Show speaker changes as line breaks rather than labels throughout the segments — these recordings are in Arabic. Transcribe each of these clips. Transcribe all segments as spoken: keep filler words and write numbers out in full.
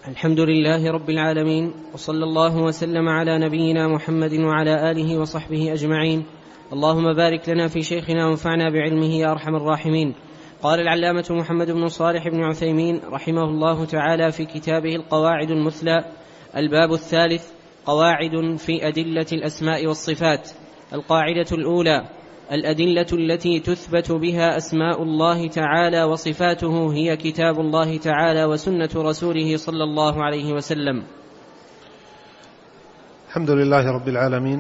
الحمد لله رب العالمين، وصلى الله وسلم على نبينا محمد وعلى آله وصحبه أجمعين. اللهم بارك لنا في شيخنا وانفعنا بعلمه يا أرحم الراحمين. قال العلامة محمد بن صالح بن عثيمين رحمه الله تعالى في كتابه القواعد المثلى: الباب الثالث، قواعد في أدلة الأسماء والصفات. القاعدة الأولى: الأدلة التي تثبت بها أسماء الله تعالى وصفاته هي كتاب الله تعالى وسنة رسوله صلى الله عليه وسلم.
الحمد لله رب العالمين،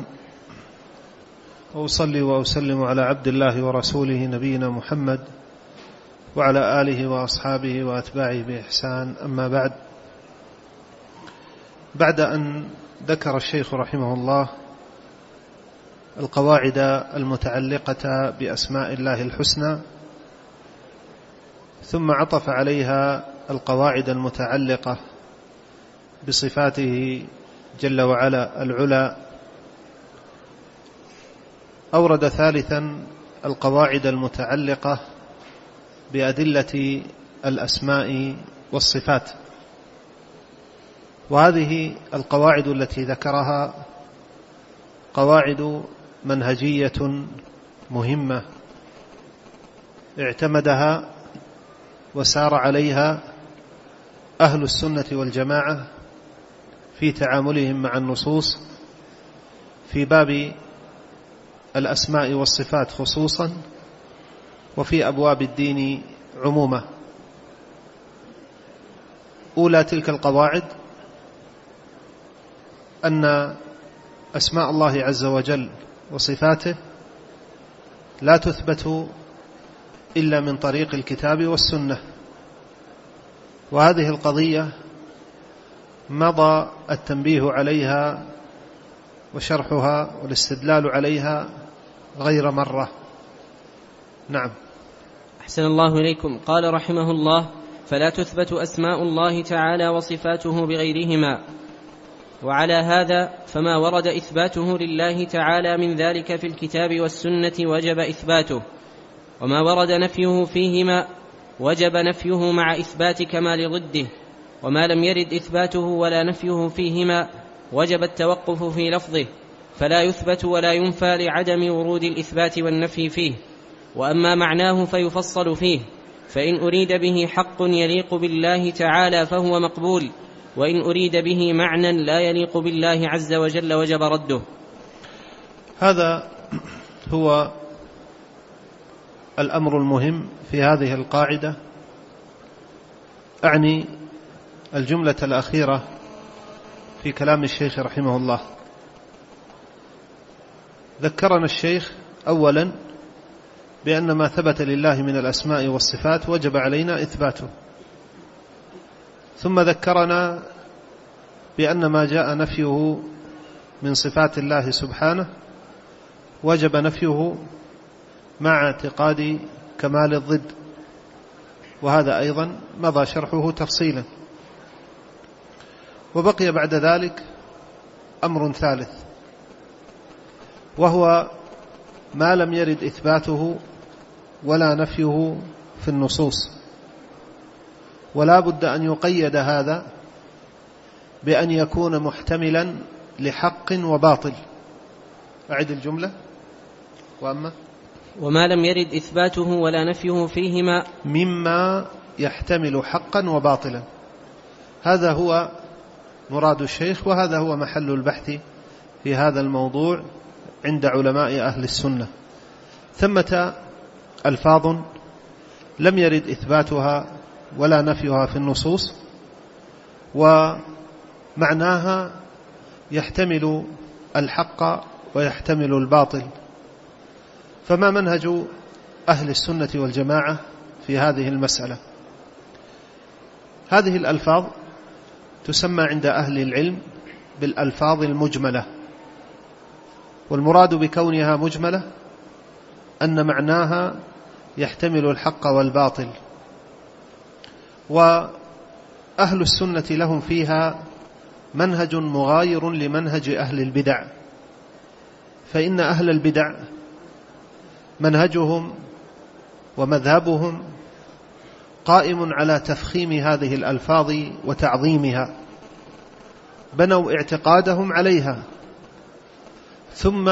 وأصلي وأسلم على عبد الله ورسوله نبينا محمد وعلى آله وأصحابه وأتباعه بإحسان. أما بعد، بعد أن ذكر الشيخ رحمه الله القواعد المتعلقة بأسماء الله الحسنى، ثم عطف عليها القواعد المتعلقة بصفاته جل وعلا العلا، أورد ثالثا القواعد المتعلقة بأدلة الأسماء والصفات. وهذه القواعد التي ذكرها قواعد منهجية مهمة اعتمدها وسار عليها أهل السنة والجماعة في تعاملهم مع النصوص في باب الأسماء والصفات خصوصا، وفي أبواب الدين عموما. أولى تلك القواعد أن أسماء الله عز وجل وصفاته لا تثبت إلا من طريق الكتاب والسنة، وهذه القضية مضى التنبيه عليها وشرحها والاستدلال عليها غير مرة. نعم.
أحسن الله إليكم. قال رحمه الله: فلا تثبت أسماء الله تعالى وصفاته بغيرهما. وعلى هذا فما ورد إثباته لله تعالى من ذلك في الكتاب والسنة وجب إثباته، وما ورد نفيه فيهما وجب نفيه مع إثبات كمال ضده، وما لم يرد إثباته ولا نفيه فيهما وجب التوقف في لفظه، فلا يثبت ولا ينفى لعدم ورود الإثبات والنفي فيه. وأما معناه فيفصل فيه، فإن أريد به حق يليق بالله تعالى فهو مقبول، وإن أريد به معنى لا يليق بالله عز وجل وجب رده.
هذا هو الأمر المهم في هذه القاعدة، أعني الجملة الأخيرة في كلام الشيخ رحمه الله. ذكرنا الشيخ أولا بأن ما ثبت لله من الأسماء والصفات وجب علينا إثباته، ثم ذكرنا بأن ما جاء نفيه من صفات الله سبحانه وجب نفيه مع اعتقاد كمال الضد، وهذا أيضا مضى شرحه تفصيلا. وبقي بعد ذلك أمر ثالث، وهو ما لم يرد إثباته ولا نفيه في النصوص، ولا بد أن يقيد هذا بأن يكون محتملا لحق وباطل. أعد الجملة: وأما
وما لم يرد إثباته ولا نفيه فيهما
مما يحتمل حقا وباطلا. هذا هو مراد الشيخ، وهذا هو محل البحث في هذا الموضوع عند علماء أهل السنة. ثمة ألفاظ لم يرد إثباتها ولا نفيها في النصوص، ومعناها يحتمل الحق ويحتمل الباطل. فما منهج أهل السنة والجماعة في هذه المسألة؟ هذه الألفاظ تسمى عند أهل العلم بالألفاظ المجملة، والمراد بكونها مجملة أن معناها يحتمل الحق والباطل. وأهل السنة لهم فيها منهج مغاير لمنهج أهل البدع، فإن أهل البدع منهجهم ومذهبهم قائم على تفخيم هذه الألفاظ وتعظيمها، بنوا اعتقادهم عليها، ثم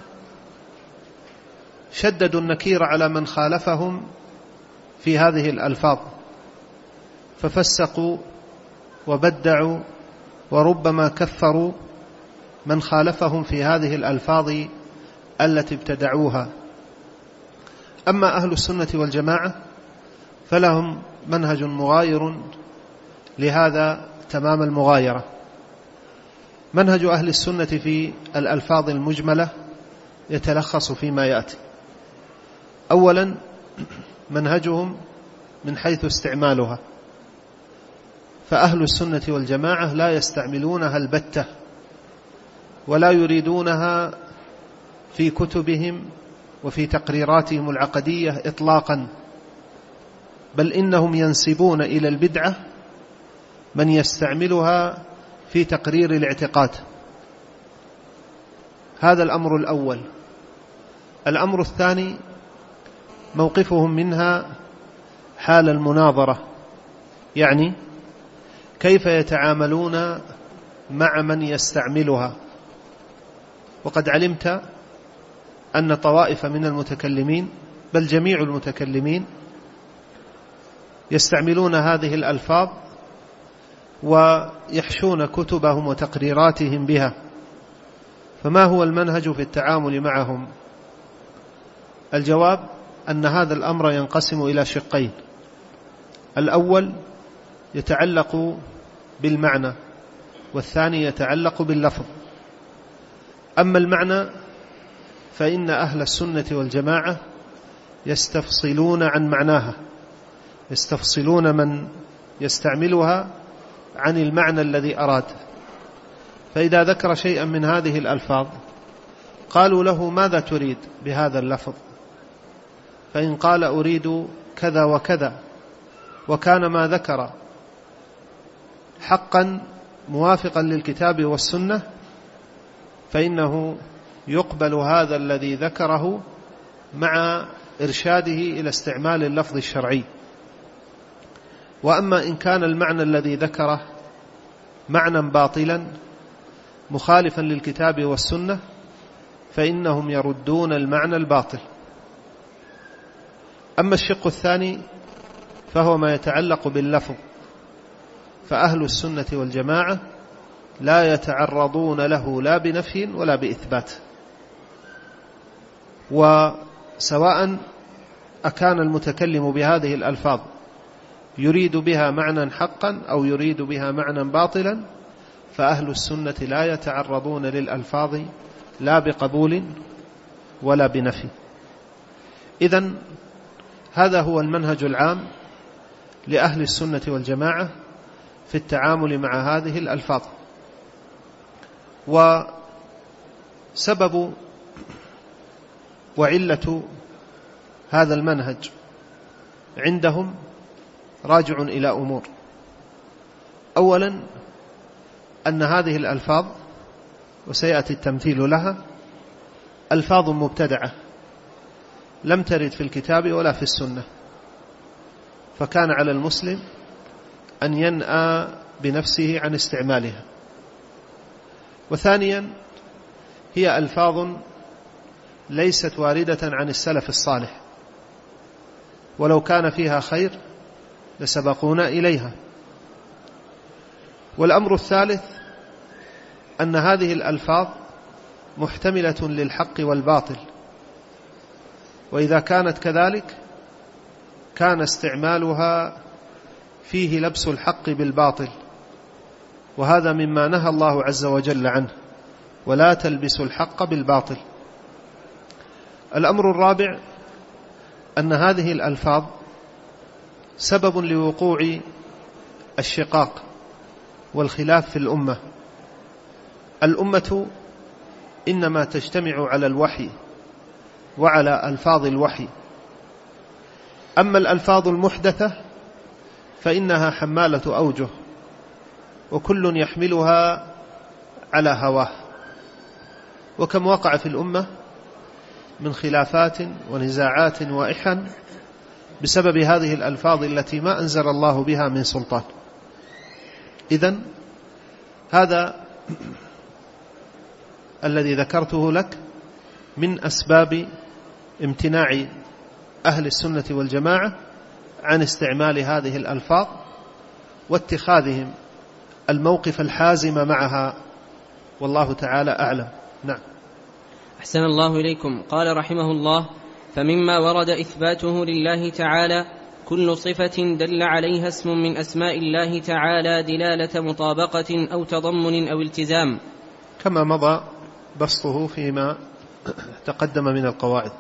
شددوا النكير على من خالفهم في هذه الألفاظ، ففسقوا وبدعوا وربما كفروا من خالفهم في هذه الألفاظ التي ابتدعوها. أما أهل السنة والجماعة فلهم منهج مغاير لهذا تمام المغايرة. منهج أهل السنة في الألفاظ المجملة يتلخص فيما يأتي. أولا، منهجهم من حيث استعمالها، فأهل السنة والجماعة لا يستعملونها البتة، ولا يريدونها في كتبهم وفي تقريراتهم العقدية إطلاقا، بل إنهم ينسبون إلى البدعة من يستعملها في تقرير الاعتقاد. هذا الأمر الأول. الأمر الثاني، موقفهم منها حال المناظرة، يعني كيف يتعاملون مع من يستعملها. وقد علمت أن طوائف من المتكلمين، بل جميع المتكلمين، يستعملون هذه الألفاظ ويحشون كتبهم وتقريراتهم بها. فما هو المنهج في التعامل معهم؟ الجواب أن هذا الأمر ينقسم إلى شقين. الأول يتعلق بالمعنى، والثاني يتعلق باللفظ. أما المعنى فإن أهل السنة والجماعة يستفصلون عن معناها، يستفصلون من يستعملها عن المعنى الذي أراد. فإذا ذكر شيئا من هذه الألفاظ قالوا له: ماذا تريد بهذا اللفظ؟ فإن قال: أريد كذا وكذا، وكان ما ذكر حقا موافقا للكتاب والسنة، فإنه يقبل هذا الذي ذكره مع إرشاده إلى استعمال اللفظ الشرعي. وأما إن كان المعنى الذي ذكره معنى باطلا مخالفا للكتاب والسنة، فإنهم يردون المعنى الباطل. أما الشق الثاني فهو ما يتعلق باللفظ، فأهل السنة والجماعة لا يتعرضون له لا بنفي ولا بإثبات، وسواء أكان المتكلم بهذه الألفاظ يريد بها معنى حقا أو يريد بها معنى باطلا، فأهل السنة لا يتعرضون للألفاظ لا بقبول ولا بنفي. إذن هذا هو المنهج العام لأهل السنة والجماعة في التعامل مع هذه الألفاظ. وسبب وعلة هذا المنهج عندهم راجع إلى أمور. أولا، أن هذه الألفاظ، وسيأتي التمثيل لها، ألفاظ مبتدعة لم ترد في الكتاب ولا في السنة، فكان على المسلم أن ينأى بنفسه عن استعمالها. وثانيا، هي ألفاظ ليست واردة عن السلف الصالح، ولو كان فيها خير لسبقونا إليها. والأمر الثالث أن هذه الألفاظ محتملة للحق والباطل، وإذا كانت كذلك كان استعمالها فيه لبس الحق بالباطل، وهذا مما نهى الله عز وجل عنه: ولا تلبسوا الحق بالباطل. الأمر الرابع أن هذه الألفاظ سبب لوقوع الشقاق والخلاف في الأمة. الأمة إنما تجتمع على الوحي وعلى ألفاظ الوحي. أما الألفاظ المحدثة فإنها حمالة أوجه، وكل يحملها على هواه. وكم وقع في الأمة من خلافات ونزاعات وإحن بسبب هذه الألفاظ التي ما أنزل الله بها من سلطان. إذن هذا الذي ذكرته لك من أسباب امتناع أهل السنة والجماعة عن استعمال هذه الألفاظ واتخاذهم الموقف الحازم معها، والله تعالى أعلم. نعم.
أحسن الله إليكم. قال رحمه الله: فمما ورد إثباته لله تعالى كل صفة دل عليها اسم من أسماء الله تعالى دلالة مطابقة أو تضمن أو التزام،
كما مضى بسطه فيما تقدم من القواعد.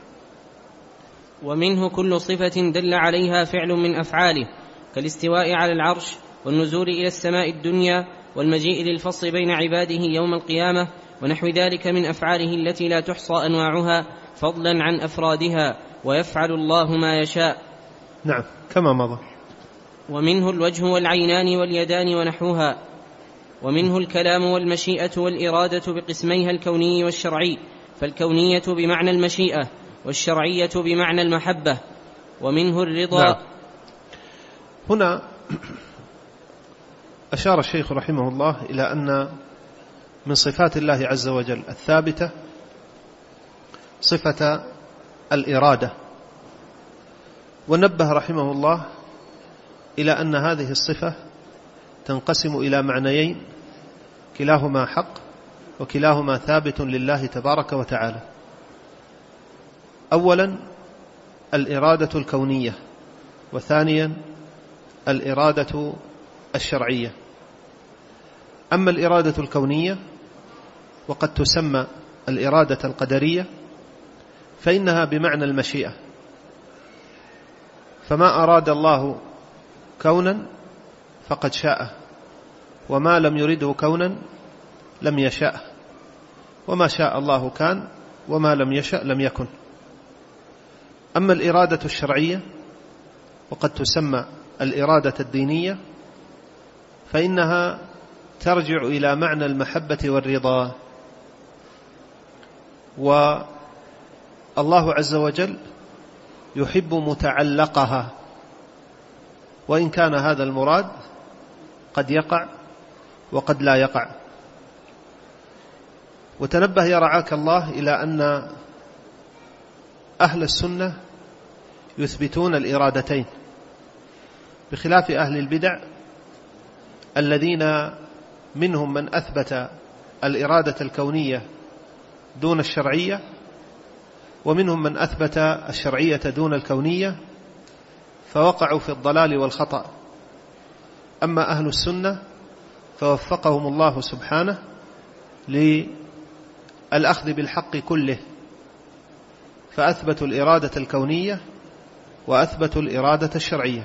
ومنه كل صفة دل عليها فعل من أفعاله، كالاستواء على العرش، والنزول إلى السماء الدنيا، والمجيء للفصل بين عباده يوم القيامة، ونحو ذلك من أفعاله التي لا تحصى أنواعها فضلا عن أفرادها، ويفعل الله ما يشاء.
نعم، كما مضى.
ومنه الوجه والعينان واليدان ونحوها. ومنه الكلام والمشيئة والإرادة بقسميها الكوني والشرعي، فالكونية بمعنى المشيئة، والشرعية بمعنى المحبة. ومنه الرضا.
نعم. هنا أشار الشيخ رحمه الله إلى أن من صفات الله عز وجل الثابتة صفة الإرادة، ونبه رحمه الله إلى أن هذه الصفة تنقسم إلى معنيين، كلاهما حق وكلاهما ثابت لله تبارك وتعالى. أولا الإرادة الكونية، وثانيا الإرادة الشرعية. أما الإرادة الكونية وقد تسمى الإرادة القدرية فإنها بمعنى المشيئة، فما أراد الله كونا فقد شاء، وما لم يرده كونا لم يشاء، وما شاء الله كان، وما لم يشاء لم يكن. أما الإرادة الشرعية وقد تسمى الإرادة الدينية فإنها ترجع إلى معنى المحبة والرضا، والله عز وجل يحب متعلقها، وإن كان هذا المراد قد يقع وقد لا يقع. وتنبه يا رعاك الله إلى أن أهل السنة يثبتون الإرادتين، بخلاف أهل البدع الذين منهم من أثبت الإرادة الكونية دون الشرعية، ومنهم من أثبت الشرعية دون الكونية، فوقعوا في الضلال والخطأ. أما أهل السنة فوفقهم الله سبحانه للأخذ بالحق كله، فأثبتوا الإرادة الكونية وأثبتوا الإرادة الشرعية.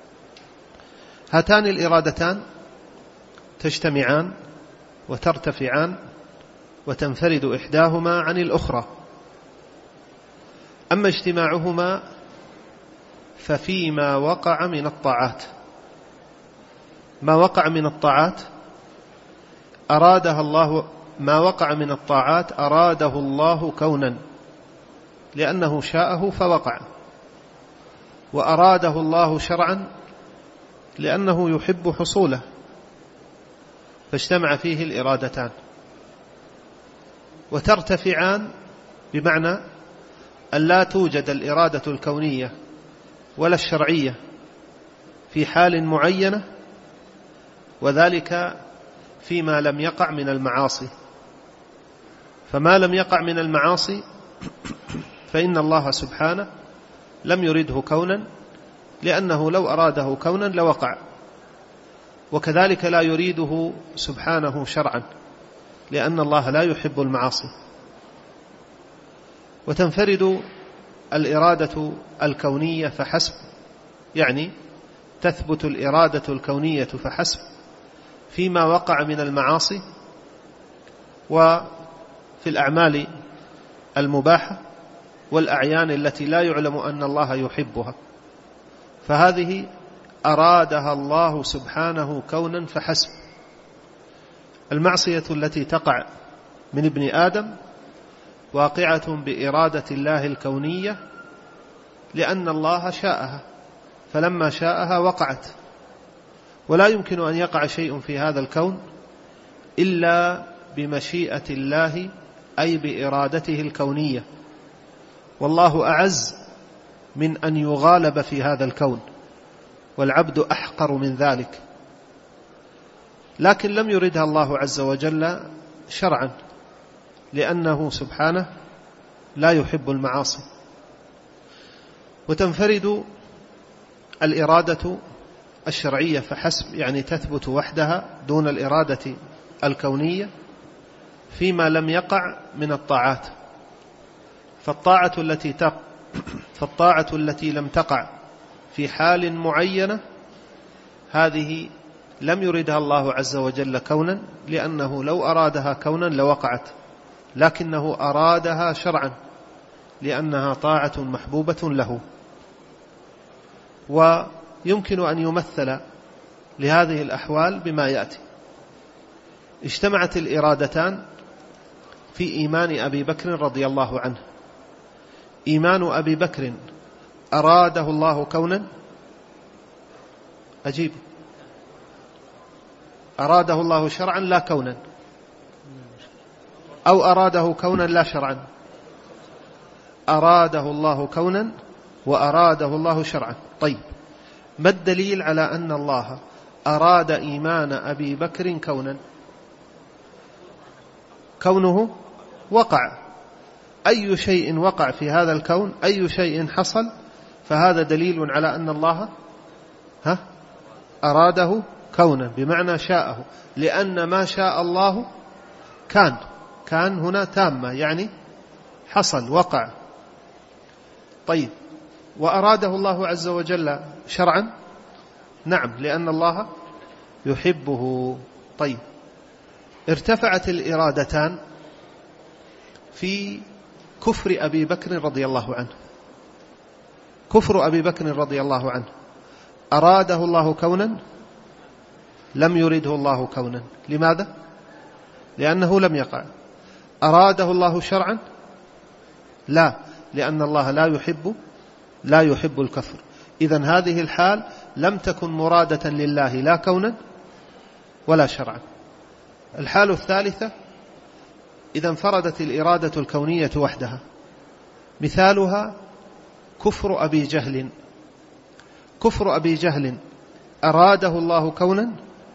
هاتان الإرادتان تجتمعان وترتفعان وتنفرد إحداهما عن الأخرى. أما اجتماعهما ففيما وقع من الطاعات، ما وقع من الطاعات أرادها الله، ما وقع من الطاعات أراده الله كونا لأنه شاءه فوقع، وأراده الله شرعا لأنه يحب حصوله، فاجتمع فيه الإرادتان. وترتفعان بمعنى أن لا توجد الإرادة الكونية ولا الشرعية في حال معينة، وذلك فيما لم يقع من المعاصي. فما لم يقع من المعاصي فإن الله سبحانه لم يرده كونا، لأنه لو أراده كونا لوقع، وكذلك لا يريده سبحانه شرعا، لأن الله لا يحب المعاصي. وتنفرد الإرادة الكونية فحسب، يعني تثبت الإرادة الكونية فحسب فيما وقع من المعاصي وفي الأعمال المباحة والأعيان التي لا يعلم أن الله يحبها، فهذه أرادها الله سبحانه كونا فحسب. المعصية التي تقع من ابن آدم واقعة بإرادة الله الكونية لأن الله شاءها، فلما شاءها وقعت. ولا يمكن أن يقع شيء في هذا الكون إلا بمشيئة الله، أي بإرادته الكونية، والله أعز من أن يغالب في هذا الكون، والعبد أحقر من ذلك. لكن لم يردها الله عز وجل شرعا، لأنه سبحانه لا يحب المعاصي. وتنفرد الإرادة الشرعية فحسب، يعني تثبت وحدها دون الإرادة الكونية فيما لم يقع من الطاعات. فالطاعة التي تق فالطاعة التي لم تقع في حال معينة هذه لم يردها الله عز وجل كونا، لأنه لو أرادها كونا لوقعت، لكنه أرادها شرعا لأنها طاعة محبوبة له. ويمكن أن يمثل لهذه الأحوال بما يأتي. اجتمعت الإرادتان في إيمان أبي بكر رضي الله عنه. إيمان أبي بكر أراده الله كونا، أجيب، أراده الله شرعا لا كونا، أو أراده كونا لا شرعا؟ أراده الله كونا وأراده الله شرعا. طيب، ما الدليل على أن الله أراد إيمان أبي بكر كونا؟ كونه وقع. أي شيء وقع في هذا الكون، أي شيء حصل، فهذا دليل على أن الله ها أراده كونا، بمعنى شاءه، لأن ما شاء الله كان كان هنا تامة، يعني حصل وقع. طيب، وأراده الله عز وجل شرعا؟ نعم، لأن الله يحبه. طيب، ارتفعت الإرادتان في كفر أبي بكر رضي الله عنه. كفر أبي بكر رضي الله عنه أراده الله كونا؟ لم يرده الله كونا. لماذا؟ لأنه لم يقع. أراده الله شرعا؟ لا، لأن الله لا يحب لا يحب الكفر. إذن هذه الحال لم تكن مرادة لله لا كونا ولا شرعا. الحال الثالثة، إذا انفردت الإرادة الكونية وحدها، مثالها كفر أبي جهل. كفر أبي جهل أراده الله كونا؟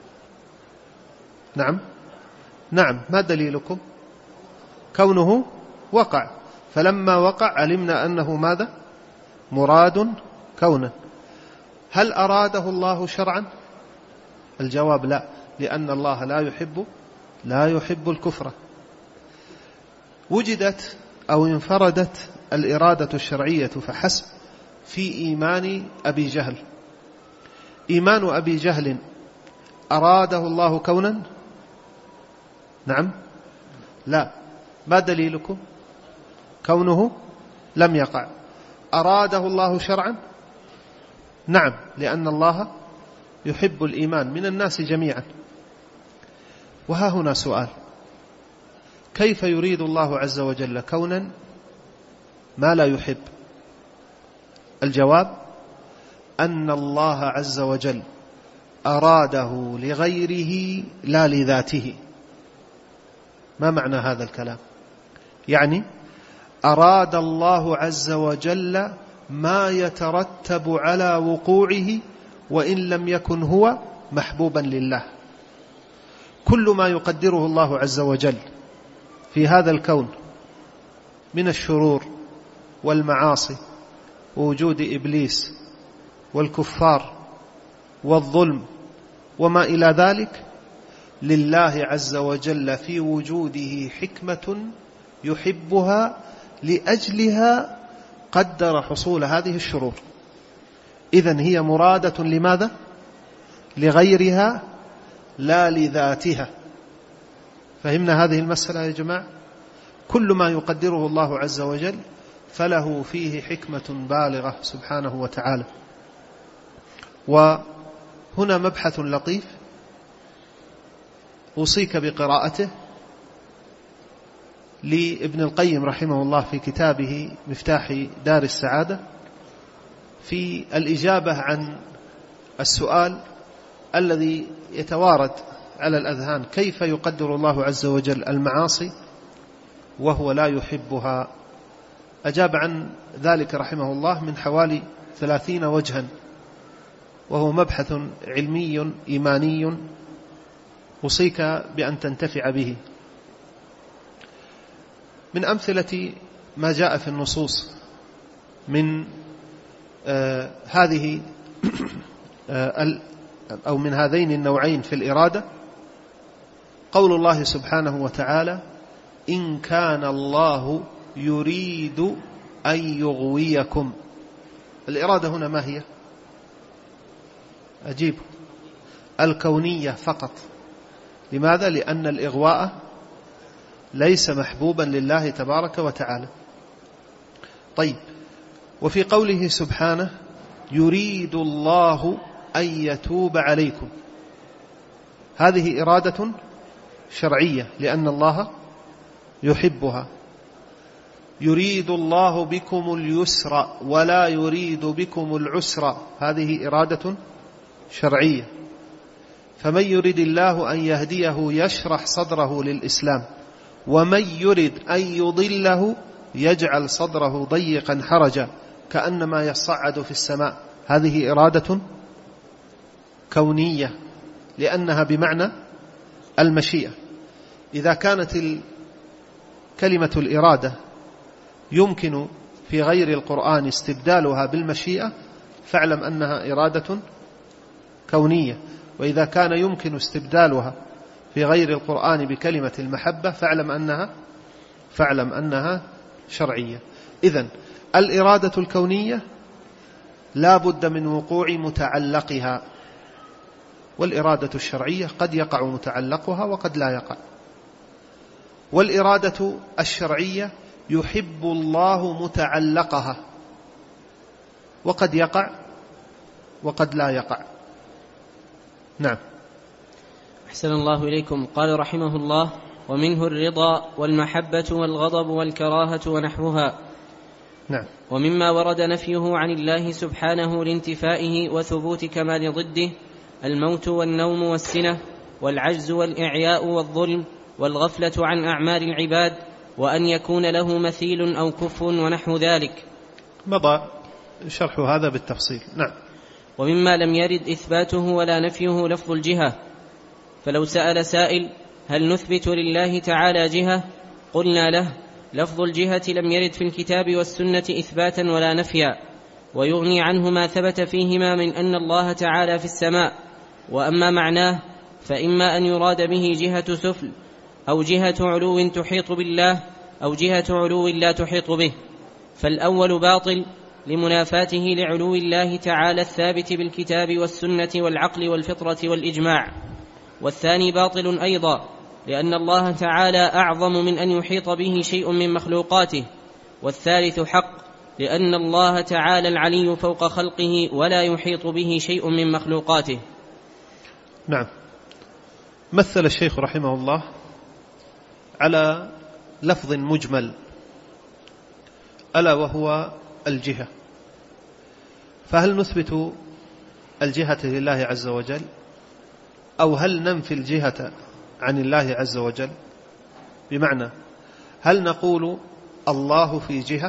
نعم نعم ما دليلكم؟ كونه وقع، فلما وقع علمنا أنه ماذا؟ مراد كونا. هل أراده الله شرعا؟ الجواب لا، لأن الله لا يحب لا يحب الكفر. وجدت أو انفردت الإرادة الشرعية فحسب في إيمان أبي جهل. إيمان أبي جهل أراده الله كونا؟ نعم لا. ما دليلكم؟ كونه لم يقع. أراده الله شرعا؟ نعم، لأن الله يحب الإيمان من الناس جميعا. وها هنا سؤال: كيف يريد الله عز وجل كونا ما لا يحب؟ الجواب أن الله عز وجل أراده لغيره لا لذاته. ما معنى هذا الكلام؟ يعني أراد الله عز وجل ما يترتب على وقوعه وإن لم يكن هو محبوبا لله. كل ما يقدره الله عز وجل في هذا الكون من الشرور والمعاصي ووجود إبليس والكفار والظلم وما إلى ذلك، لله عز وجل في وجوده حكمة يحبها، لأجلها قدر حصول هذه الشرور. إذن هي مرادة لماذا؟ لغيرها لا لذاتها. فهمنا هذه المسألة يا جماعة؟ كل ما يقدره الله عز وجل فله فيه حكمة بالغة سبحانه وتعالى. وهنا مبحث لطيف أوصيك بقراءته لابن القيم رحمه الله في كتابه مفتاح دار السعادة، في الإجابة عن السؤال الذي يتوارد على الأذهان: كيف يقدر الله عز وجل المعاصي وهو لا يحبها؟ أجاب عن ذلك رحمه الله من حوالي ثلاثين وجها، وهو مبحث علمي إيماني أوصيك بأن تنتفع به. من أمثلة ما جاء في النصوص من آه هذه آه أو من هذين النوعين في الإرادة قول الله سبحانه وتعالى: إن كان الله يريد أن يغويكم. الإرادة هنا ما هي؟ أجيب: الكونية فقط. لماذا؟ لأن الإغواء ليس محبوبا لله تبارك وتعالى. طيب، وفي قوله سبحانه: يريد الله أن يتوب عليكم، هذه إرادة شرعية لأن الله يحبها. يريد الله بكم اليسر ولا يريد بكم العسر، هذه إرادة شرعية. فمن يريد الله أن يهديه يشرح صدره للإسلام، ومن يريد أن يضله يجعل صدره ضيقا حرجا كأنما يصعد في السماء، هذه إرادة كونية لأنها بمعنى المشيئة. إذا كانت كلمة الإرادة يمكن في غير القرآن استبدالها بالمشيئة فاعلم أنها إرادة كونية، وإذا كان يمكن استبدالها في غير القرآن بكلمة المحبة فاعلم أنها فاعلم أنها شرعية. إذن الإرادة الكونية لا بد من وقوع متعلقها، والإرادة الشرعية قد يقع متعلقها وقد لا يقع. والإرادة الشرعية يحب الله متعلقها، وقد يقع وقد لا يقع. نعم.
أحسن الله إليكم. قال رحمه الله: ومنه الرضا والمحبة والغضب والكراهة ونحوها.
نعم.
ومما ورد نفيه عن الله سبحانه لانتفائه وثبوت كمال ضده الموت والنوم والسنة والعجز والإعياء والظلم والغفلة عن أعمال العباد، وأن يكون له مثيل أو كف ونحو ذلك.
مضى شرح هذا بالتفصيل. نعم.
ومما لم يرد إثباته ولا نفيه لفظ الجهة، فلو سأل سائل: هل نثبت لله تعالى جهة؟ قلنا له: لفظ الجهة لم يرد في الكتاب والسنة إثباتا ولا نفيا، ويغني عنه ما ثبت فيهما من أن الله تعالى في السماء. وأما معناه فإما أن يراد به جهة سفل، أو جهة علو تحيط بالله، أو جهة علو لا تحيط به، فالأول باطل لمنافاته لعلو الله تعالى الثابت بالكتاب والسنة والعقل والفطرة والإجماع، والثاني باطل أيضا لأن الله تعالى أعظم من أن يحيط به شيء من مخلوقاته، والثالث حق لأن الله تعالى العلي فوق خلقه ولا يحيط به شيء من مخلوقاته.
نعم. مثل الشيخ رحمه الله على لفظ مجمل ألا وهو الجهة، فهل نثبت الجهة لله عز وجل أو هل ننفي الجهة عن الله عز وجل؟ بمعنى هل نقول الله في جهة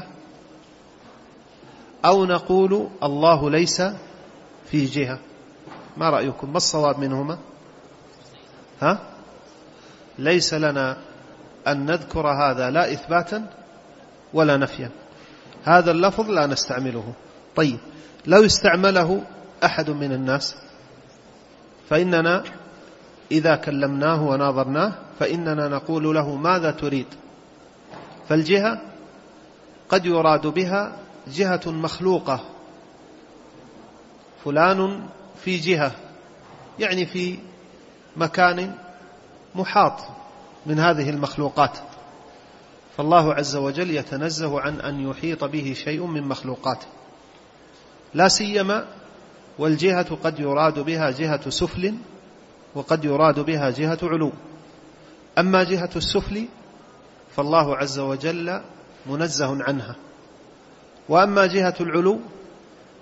أو نقول الله ليس في جهة؟ ما رأيكم؟ ما الصواب منهما؟ ها؟ ليس لنا أن نذكر هذا لا إثباتا ولا نفيا، هذا اللفظ لا نستعمله. طيب، لو استعمله أحد من الناس فإننا إذا كلمناه وناظرناه فإننا نقول له: ماذا تريد؟ فالجهة قد يراد بها جهة مخلوقة، فلان في جهة يعني في مكان محاط من هذه المخلوقات، فالله عز وجل يتنزه عن أن يحيط به شيء من مخلوقاته، لا سيما والجهة قد يراد بها جهة سفل وقد يراد بها جهة علو. أما جهة السفل فالله عز وجل منزه عنها، وأما جهة العلو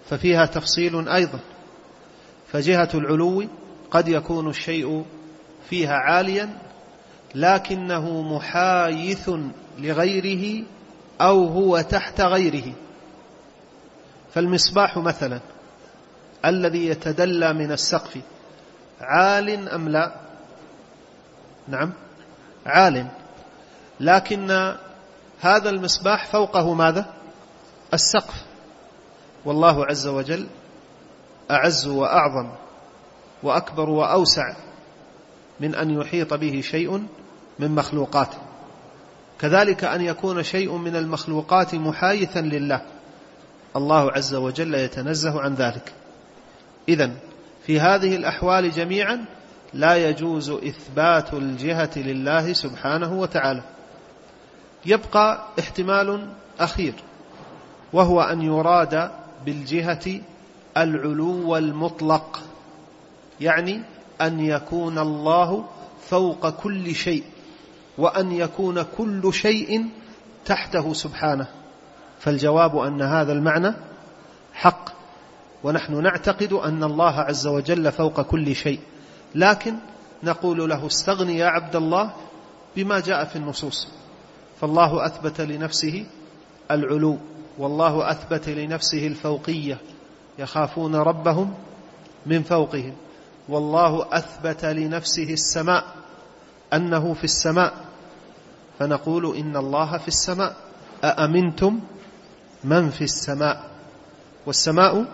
ففيها تفصيل أيضا، فجهة العلو قد يكون الشيء فيها عاليا لكنه محايث لغيره أو هو تحت غيره. فالمصباح مثلا الذي يتدلى من السقف عال أم لا؟ نعم عال، لكن هذا المصباح فوقه ماذا؟ السقف. والله عز وجل أعز وأعظم وأكبر وأوسع من أن يحيط به شيء من مخلوقاته. كذلك أن يكون شيء من المخلوقات محايثا لله، الله عز وجل يتنزه عن ذلك. إذن في هذه الأحوال جميعا لا يجوز إثبات الجهة لله سبحانه وتعالى. يبقى احتمال أخير، وهو أن يراد بالجهة العلو المطلق، يعني أن يكون الله فوق كل شيء، وأن يكون كل شيء تحته سبحانه. فالجواب أن هذا المعنى حق، ونحن نعتقد أن الله عز وجل فوق كل شيء، لكن نقول له استغن يا عبد الله بما جاء في النصوص. فالله أثبت لنفسه العلو، والله أثبت لنفسه الفوقية، يخافون ربهم من فوقهم. والله أثبت لنفسه السماء، أنه في السماء، فنقول إن الله في السماء. أأمنتم من في السماء؟ والسماء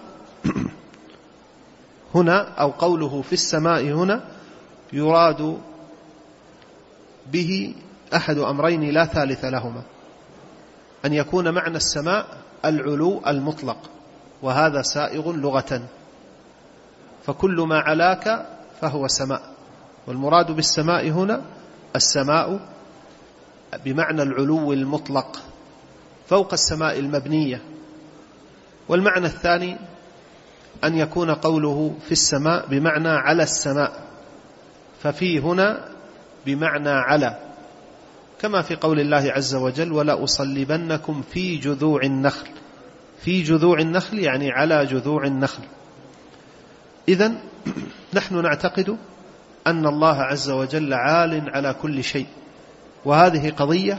هنا أو قوله في السماء هنا يراد به أحد أمرين لا ثالث لهما، أن يكون معنى السماء العلو المطلق، وهذا سائغ لغة، فكل ما علاك فهو سماء. والمراد بالسماء هنا السماء بمعنى العلو المطلق فوق السماء المبنية. والمعنى الثاني أن يكون قوله في السماء بمعنى على السماء، ففي هنا بمعنى على، كما في قول الله عز وجل ولا أصلبنكم في جذوع النخل. في جذوع النخل يعني على جذوع النخل. إذن نحن نعتقد أن الله عز وجل عال على كل شيء، وهذه قضية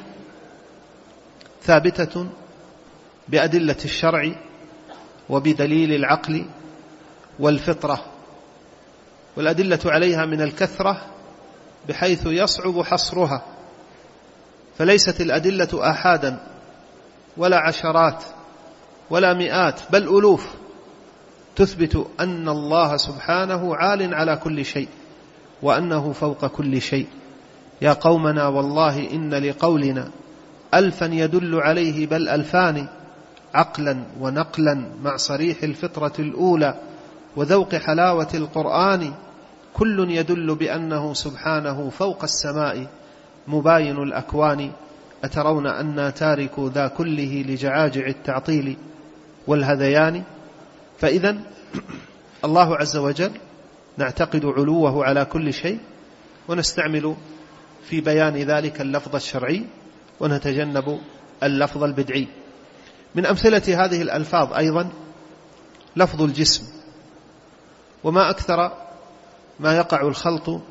ثابتة بأدلة الشرع وبدليل العقل والفطرة، والأدلة عليها من الكثرة بحيث يصعب حصرها، فليست الأدلة آحادا ولا عشرات ولا مئات بل ألوف تثبت أن الله سبحانه عال على كل شيء، وأنه فوق كل شيء. يا قومنا والله إن لقولنا ألفا يدل عليه بل ألفان، عقلا ونقلا مع صريح الفطرة الأولى وذوق حلاوة القرآن، كل يدل بأنه سبحانه فوق السماء مباين الأكوان. أترون أن تاركوا ذا كله لجعاجع التعطيل والهذيان. فإذن الله عز وجل نعتقد علوه على كل شيء، ونستعمل في بيان ذلك اللفظ الشرعي ونتجنب اللفظ البدعي. من أمثلة هذه الألفاظ أيضا لفظ الجسم، وما أكثر ما يقع الخلط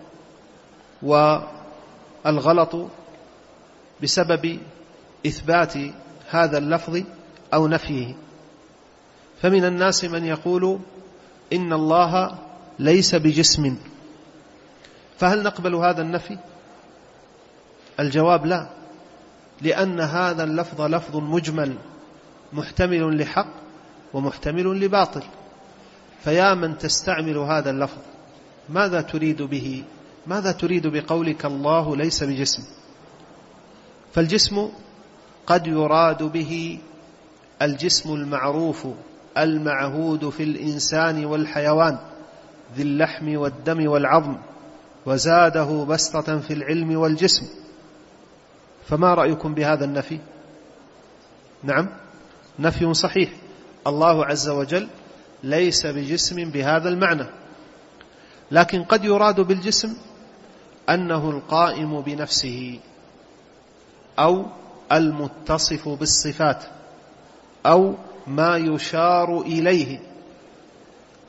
والغلط بسبب إثبات هذا اللفظ أو نفيه. فمن الناس من يقول إن الله ليس بجسم، فهل نقبل هذا النفي؟ الجواب لا، لأن هذا اللفظ لفظ مجمل محتمل لحق ومحتمل لباطل. فيا من تستعمل هذا اللفظ ماذا تريد به؟ ماذا تريد بقولك الله ليس بجسم؟ فالجسم قد يراد به الجسم المعروف المعهود في الإنسان والحيوان ذي اللحم والدم والعظم، وزاده بسطة في العلم والجسم. فما رأيكم بهذا النفي؟ نعم، نفي صحيح. الله عز وجل ليس بجسم بهذا المعنى، لكن قد يراد بالجسم أنه القائم بنفسه، أو المتصف بالصفات، أو ما يشار إليه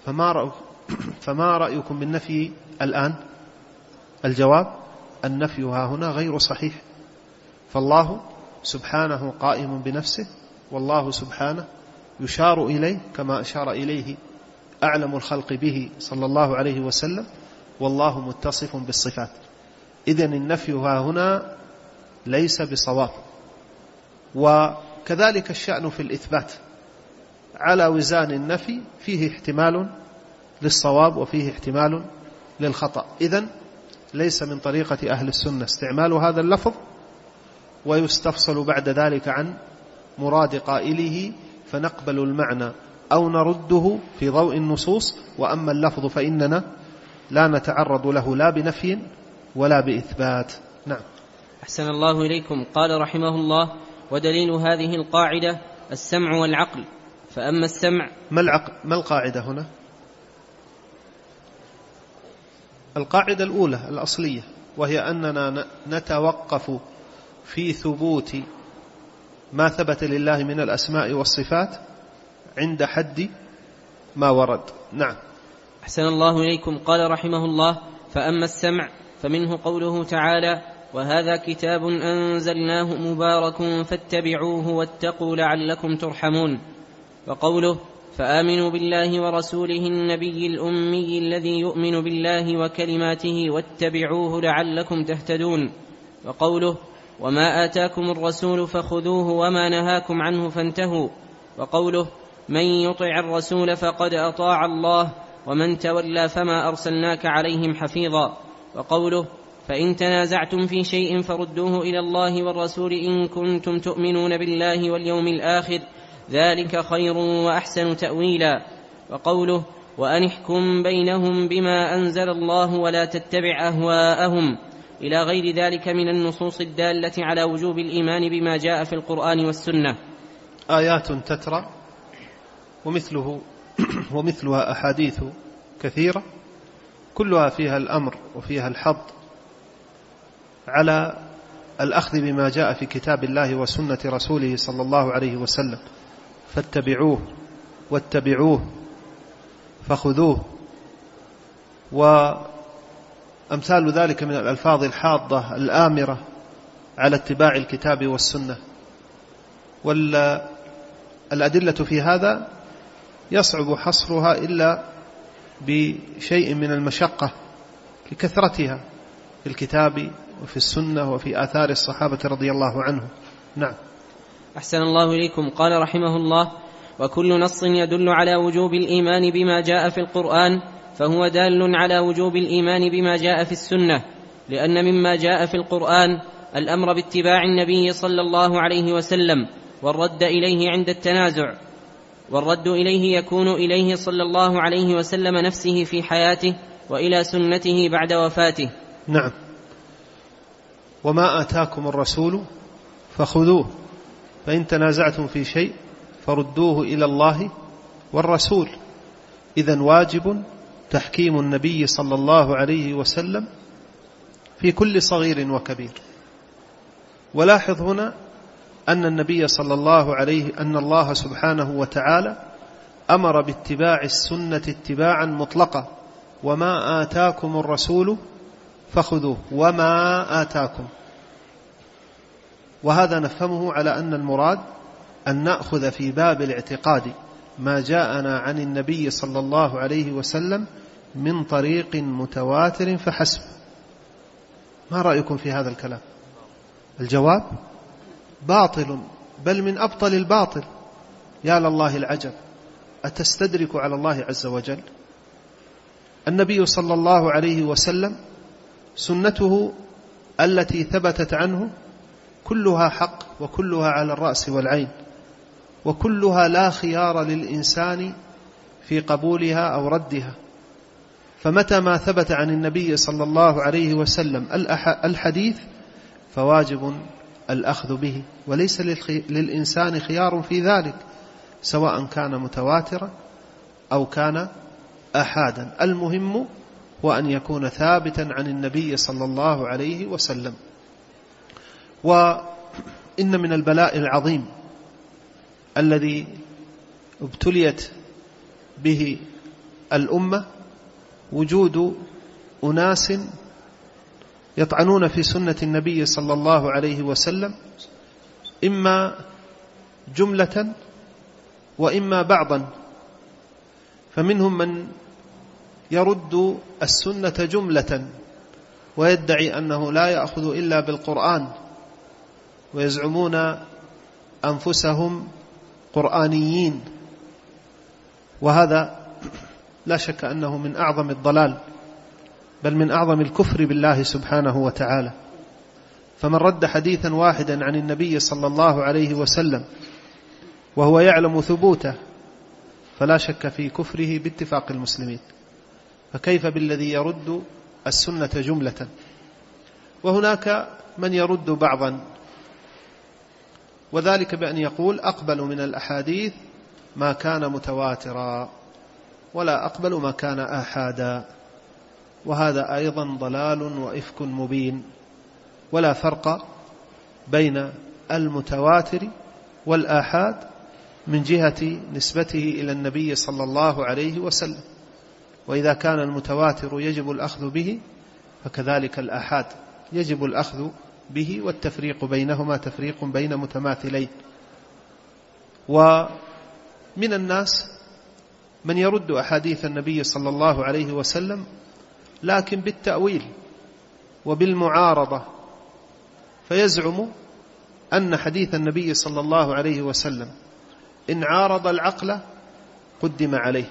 فما رأيكم, فما رأيكم بالنفي الآن؟ الجواب: النفي ها هنا غير صحيح، فالله سبحانه قائم بنفسه، والله سبحانه يشار إليه كما أشار إليه أعلم الخلق به صلى الله عليه وسلم، والله متصف بالصفات. إذن النفي ها هنا ليس بصواب. وكذلك الشأن في الإثبات، على وزان النفي فيه احتمال للصواب وفيه احتمال للخطأ. إذن ليس من طريقة أهل السنة استعمال هذا اللفظ ويستفصل بعد ذلك عن مراد قائله، فنقبل المعنى أو نرده في ضوء النصوص، وأما اللفظ فإننا لا نتعرض له لا بنفي ولا بإثبات. نعم.
أحسن الله إليكم. قال رحمه الله: ودليل هذه القاعدة السمع والعقل. فأما السمع
ما العقل؟ ما القاعدة هنا؟ القاعدة الأولى الأصلية، وهي أننا نتوقف في ثبوت ما ثبت لله من الأسماء والصفات عند حد ما ورد. نعم.
أحسن الله إليكم. قال رحمه الله: فأما السمع فمنه قوله تعالى: وهذا كتاب أنزلناه مبارك فاتبعوه واتقوا لعلكم ترحمون. وقوله: فآمنوا بالله ورسوله النبي الأمي الذي يؤمن بالله وكلماته واتبعوه لعلكم تهتدون. وقوله: وما آتاكم الرسول فخذوه وما نهاكم عنه فانتهوا. وقوله: من يطع الرسول فقد أطاع الله ومن تولى فما أرسلناك عليهم حفيظا. وقوله: فإن تنازعتم في شيء فردوه إلى الله والرسول إن كنتم تؤمنون بالله واليوم الآخر ذلك خير وأحسن تأويلا. وقوله: وأن احكم بينهم بما أنزل الله ولا تتبع أهواءهم، إلى غير ذلك من النصوص الدالة على وجوب الإيمان بما جاء في القرآن والسنة.
آيات تترى ومثله ومثلها أحاديث كثيرة، كلها فيها الأمر وفيها الحض على الأخذ بما جاء في كتاب الله وسنة رسوله صلى الله عليه وسلم، فاتبعوه واتبعوه فخذوه، وأمثال ذلك من الألفاظ الحاضة الآمرة على اتباع الكتاب والسنة. والأدلة في هذا يصعب حصرها إلا بشيء من المشقة لكثرتها في الكتاب وفي السنة وفي آثار الصحابة رضي الله عنهم. نعم.
أحسن الله إليكم. قال رحمه الله: وكل نص يدل على وجوب الإيمان بما جاء في القرآن فهو دال على وجوب الإيمان بما جاء في السنة، لأن مما جاء في القرآن الأمر باتباع النبي صلى الله عليه وسلم والرد إليه عند التنازع، والرد إليه يكون إليه صلى الله عليه وسلم نفسه في حياته وإلى سنته بعد وفاته.
نعم. وما آتاكم الرسول فخذوه فإن تنازعتم في شيء فردوه إلى الله والرسول. إذن واجب تحكيم النبي صلى الله عليه وسلم في كل صغير وكبير. ولاحظ هنا أن النبي صلى الله عليه أن الله سبحانه وتعالى أمر باتباع السنة اتباعا مطلقا: وما آتاكم الرسول فخذوه وما آتاكم. وهذا نفهمه على أن المراد أن نأخذ في باب الاعتقاد ما جاءنا عن النبي صلى الله عليه وسلم من طريق متواتر فحسب. ما رأيكم في هذا الكلام؟ الجواب: باطل، بل من أبطل الباطل. يا لله العجب، أتستدرك على الله عز وجل؟ النبي صلى الله عليه وسلم سنته التي ثبتت عنه كلها حق وكلها على الرأس والعين، وكلها لا خيار للإنسان في قبولها أو ردها. فمتى ما ثبت عن النبي صلى الله عليه وسلم الحديث فواجب الأخذ به، وليس للإنسان خيار في ذلك، سواء كان متواترا أو كان أحادا. المهم هو أن يكون ثابتا عن النبي صلى الله عليه وسلم. وإن من البلاء العظيم الذي ابتليت به الأمة وجود أناس يطعنون في سنة النبي صلى الله عليه وسلم، إما جملة وإما بعضا. فمنهم من يرد السنة جملة ويدعي أنه لا يأخذ إلا بالقرآن، ويزعمون أنفسهم قرآنيين، وهذا لا شك أنه من أعظم الضلال، بل من أعظم الكفر بالله سبحانه وتعالى. فمن رد حديثا واحدا عن النبي صلى الله عليه وسلم وهو يعلم ثبوته فلا شك في كفره باتفاق المسلمين، فكيف بالذي يرد السنة جملة؟ وهناك من يرد بعضا، وذلك بأن يقول أقبل من الأحاديث ما كان متواترا ولا أقبل ما كان آحادا، وهذا أيضا ضلال وإفك مبين. ولا فرق بين المتواتر والآحاد من جهة نسبته إلى النبي صلى الله عليه وسلم، وإذا كان المتواتر يجب الأخذ به فكذلك الآحاد يجب الأخذ به، والتفريق بينهما تفريق بين متماثلين. ومن الناس من يرد أحاديث النبي صلى الله عليه وسلم لكن بالتأويل وبالمعارضة، فيزعم أن حديث النبي صلى الله عليه وسلم إن عارض العقل قدم عليه،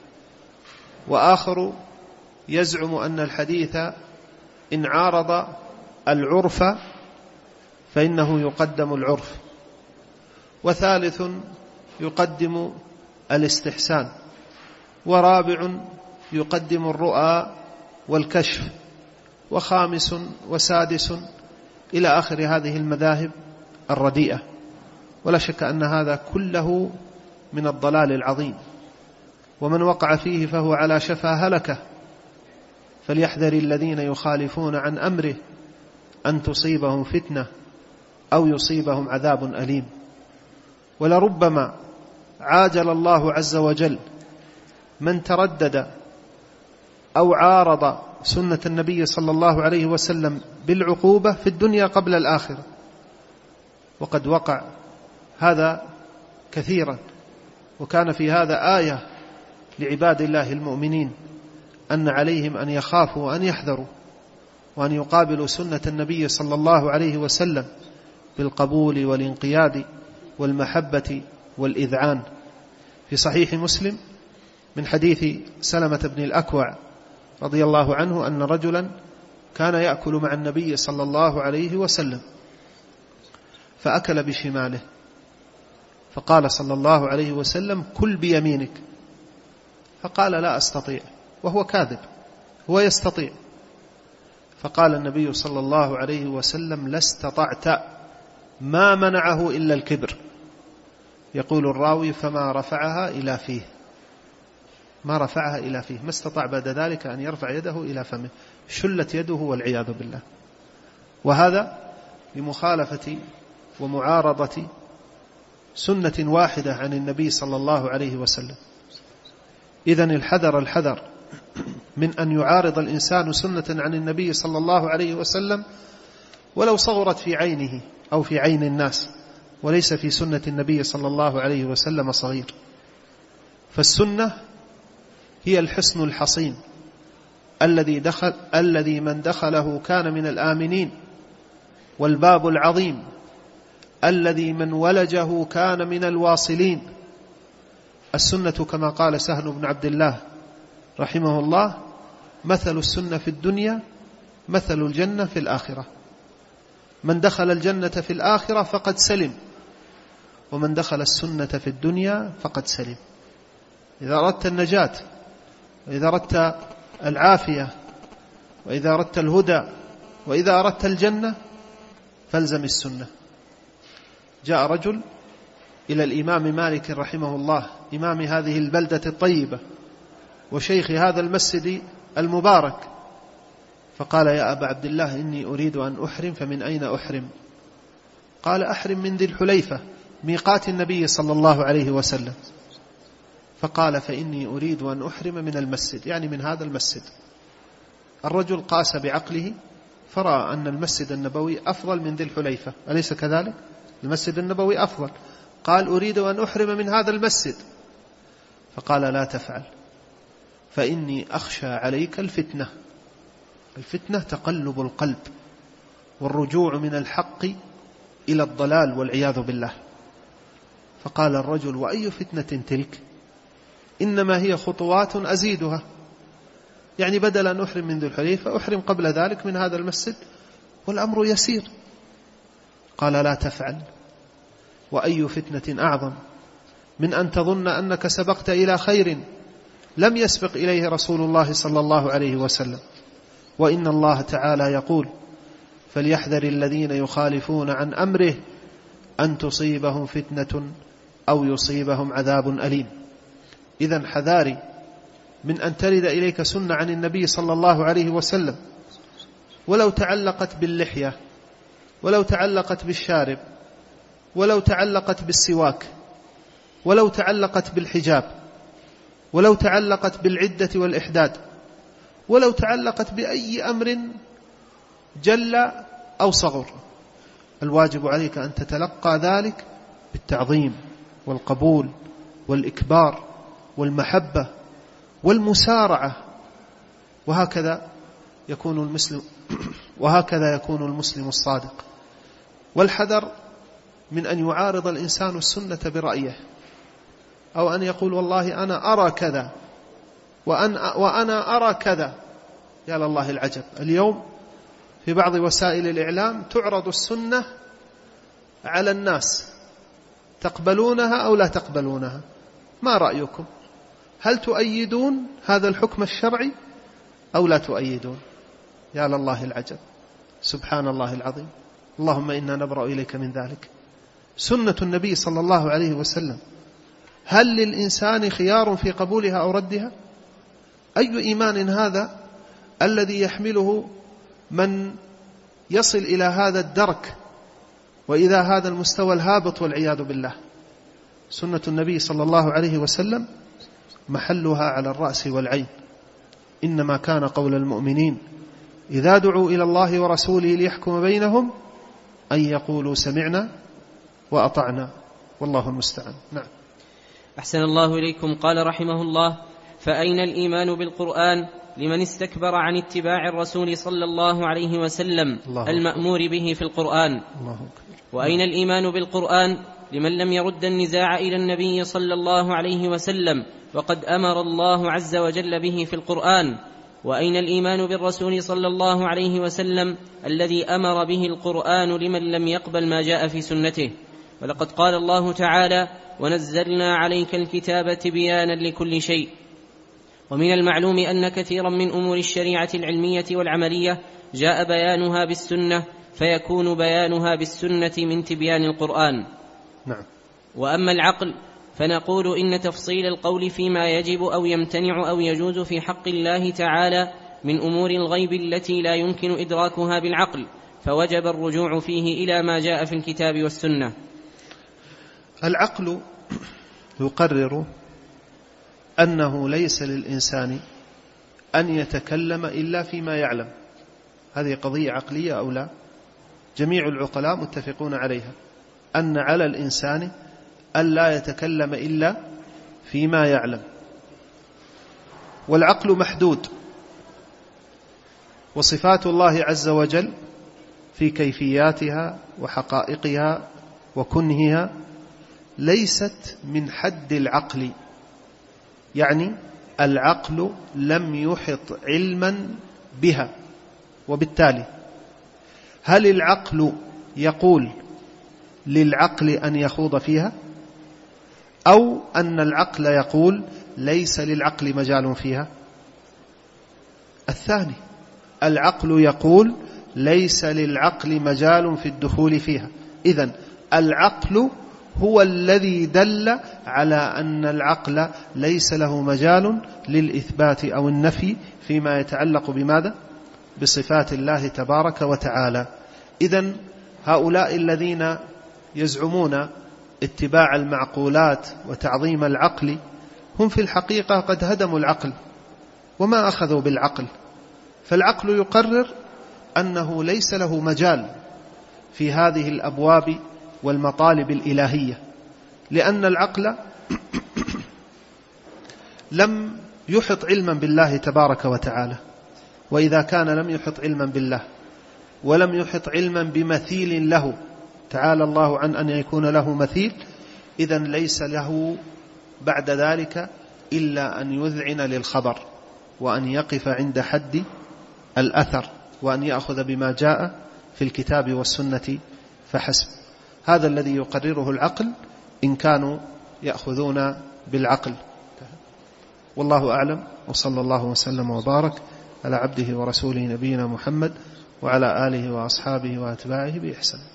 وآخر يزعم أن الحديث إن عارض العرف فإنه يقدم العرف، وثالث يقدم الاستحسان، ورابع يقدم الرؤى والكشف، وخامس وسادس إلى آخر هذه المذاهب الرديئة. ولا شك أن هذا كله من الضلال العظيم، ومن وقع فيه فهو على شفا هلكة، فليحذر الذين يخالفون عن أمره أن تصيبهم فتنة أو يصيبهم عذاب أليم. ولربما عاجل الله عز وجل من تردد أو عارض سنة النبي صلى الله عليه وسلم بالعقوبة في الدنيا قبل الآخرة، وقد وقع هذا كثيرا. وكان في هذا آية لعباد الله المؤمنين أن عليهم أن يخافوا وأن يحذروا وأن يقابلوا سنة النبي صلى الله عليه وسلم بالقبول والانقياد والمحبة والإذعان. في صحيح مسلم من حديث سلمة بن الأكوع رضي الله عنه أن رجلا كان يأكل مع النبي صلى الله عليه وسلم فأكل بشماله، فقال صلى الله عليه وسلم كل بيمينك، فقال لا أستطيع، وهو كاذب، هو يستطيع. فقال النبي صلى الله عليه وسلم لا استطعت، ما منعه إلا الكبر. يقول الراوي فما رفعها إلى فيه، ما رفعها إلى فيه، ما استطاع بعد ذلك أن يرفع يده إلى فمه، شلت يده والعياذ بالله. وهذا لمخالفة ومعارضة سنة واحدة عن النبي صلى الله عليه وسلم. إذن الحذر الحذر من أن يعارض الإنسان سنة عن النبي صلى الله عليه وسلم ولو صغرت في عينه أو في عين الناس، وليس في سنة النبي صلى الله عليه وسلم صغير. فالسنة هي الحصن الحصين الذي دخل الذي من دخله كان من الآمنين، والباب العظيم الذي من ولجه كان من الواصلين. السنة كما قال سهل بن عبد الله رحمه الله مثل السنة في الدنيا مثل الجنة في الآخرة، من دخل الجنة في الآخرة فقد سلم، ومن دخل السنة في الدنيا فقد سلم. إذا أردت النجاة، وإذا أردت العافية، وإذا أردت الهدى، وإذا أردت الجنة فالزم السنة. جاء رجل إلى الإمام مالك رحمه الله، إمام هذه البلدة الطيبة وشيخ هذا المسجد المبارك، فقال يا أبا عبد الله إني أريد أن أحرم، فمن أين أحرم؟ قال أحرم من ذي الحليفة ميقات النبي صلى الله عليه وسلم. فقال فإني أريد أن أحرم من المسجد، يعني من هذا المسجد. الرجل قاس بعقله فرأى أن المسجد النبوي أفضل من ذي الحليفة، أليس كذلك؟ المسجد النبوي أفضل، قال أريد أن أحرم من هذا المسجد، فقال لا تفعل فإني أخشى عليك الفتنة. الفتنة تقلب القلب والرجوع من الحق إلى الضلال والعياذ بالله. فقال الرجل وأي فتنة تلك؟ إنما هي خطوات أزيدها، يعني بدل أن أحرم من ذي الحليفة أحرم قبل ذلك من هذا المسجد والأمر يسير. قال لا تفعل، وأي فتنة أعظم من أن تظن أنك سبقت إلى خير لم يسبق إليه رسول الله صلى الله عليه وسلم. وإن الله تعالى يقول فليحذر الذين يخالفون عن أمره أن تصيبهم فتنة أو يصيبهم عذاب أليم. إذن حذاري من أن ترد إليك سنة عن النبي صلى الله عليه وسلم، ولو تعلقت باللحية، ولو تعلقت بالشارب، ولو تعلقت بالسواك، ولو تعلقت بالحجاب، ولو تعلقت بالعدة والإحداد، ولو تعلقت بأي أمر جل أو صغر. الواجب عليك أن تتلقى ذلك بالتعظيم والقبول والإكبار والمحبة والمسارعة، وهكذا يكون المسلم وهكذا يكون المسلم الصادق. والحذر من أن يعارض الإنسان السنة برأيه، أو أن يقول والله أنا أرى كذا وأن وأنا أرى كذا. يا لله العجب، اليوم في بعض وسائل الإعلام تعرض السنة على الناس، تقبلونها أو لا تقبلونها؟ ما رأيكم؟ هل تؤيدون هذا الحكم الشرعي أو لا تؤيدون؟ يا لله العجب، سبحان الله العظيم. اللهم إنا نبرأ إليك من ذلك. سنة النبي صلى الله عليه وسلم، هل للإنسان خيار في قبولها أو ردها؟ أي إيمان هذا الذي يحمله من يصل إلى هذا الدرك وإذا هذا المستوى الهابط والعياذ بالله؟ سنة النبي صلى الله عليه وسلم محلها على الرأس والعين. إنما كان قول المؤمنين إذا دعوا إلى الله ورسوله ليحكم بينهم أن يقولوا سمعنا وأطعنا، والله المستعان. نعم.
أحسن الله إليكم. قال رحمه الله فأين الإيمان بالقرآن لمن استكبر عن اتباع الرسول صلى الله عليه وسلم الله المأمور به في القرآن؟ الله. وأين الإيمان بالقرآن لمن لم يرد النزاع إلى النبي صلى الله عليه وسلم وقد أمر الله عز وجل به في القرآن؟ وأين الإيمان بالرسول صلى الله عليه وسلم الذي أمر به القرآن لمن لم يقبل ما جاء في سنته؟ ولقد قال الله تعالى ونزلنا عليك الكتاب تبيانا لكل شيء. ومن المعلوم أن كثيرا من أمور الشريعة العلمية والعملية جاء بيانها بالسنة، فيكون بيانها بالسنة من تبيان القرآن.
نعم.
وأما العقل فنقول إن تفصيل القول فيما يجب أو يمتنع أو يجوز في حق الله تعالى من أمور الغيب التي لا يمكن إدراكها بالعقل، فوجب الرجوع فيه إلى ما جاء في الكتاب والسنة.
العقل يقرر أنه ليس للإنسان أن يتكلم إلا فيما يعلم. هذه قضية عقلية أو لا؟ جميع العقلاء متفقون عليها، أن على الإنسان أن لا يتكلم إلا فيما يعلم. والعقل محدود، وصفات الله عز وجل في كيفياتها وحقائقها وكنهها ليست من حد العقل، يعني العقل لم يحط علما بها. وبالتالي هل العقل يقول للعقل أن يخوض فيها، أو أن العقل يقول ليس للعقل مجال فيها؟ الثاني، العقل يقول ليس للعقل مجال في الدخول فيها. إذن العقل هو الذي دل على أن العقل ليس له مجال للإثبات أو النفي فيما يتعلق بماذا؟ بصفات الله تبارك وتعالى. إذن هؤلاء الذين يزعمون اتباع المعقولات وتعظيم العقل هم في الحقيقة قد هدموا العقل وما أخذوا بالعقل، فالعقل يقرر أنه ليس له مجال في هذه الأبواب والمطالب الإلهية، لأن العقل لم يحط علما بالله تبارك وتعالى، وإذا كان لم يحط علما بالله ولم يحط علما بمثيل له تعالى الله عن أن يكون له مثيل، إذن ليس له بعد ذلك إلا أن يذعن للخبر وأن يقف عند حد الأثر وأن يأخذ بما جاء في الكتاب والسنة فحسب. هذا الذي يقرره العقل إن كانوا يأخذون بالعقل. والله أعلم، وصلى الله وسلم وبارك على عبده ورسوله نبينا محمد وعلى آله وأصحابه وأتباعه بإحسان.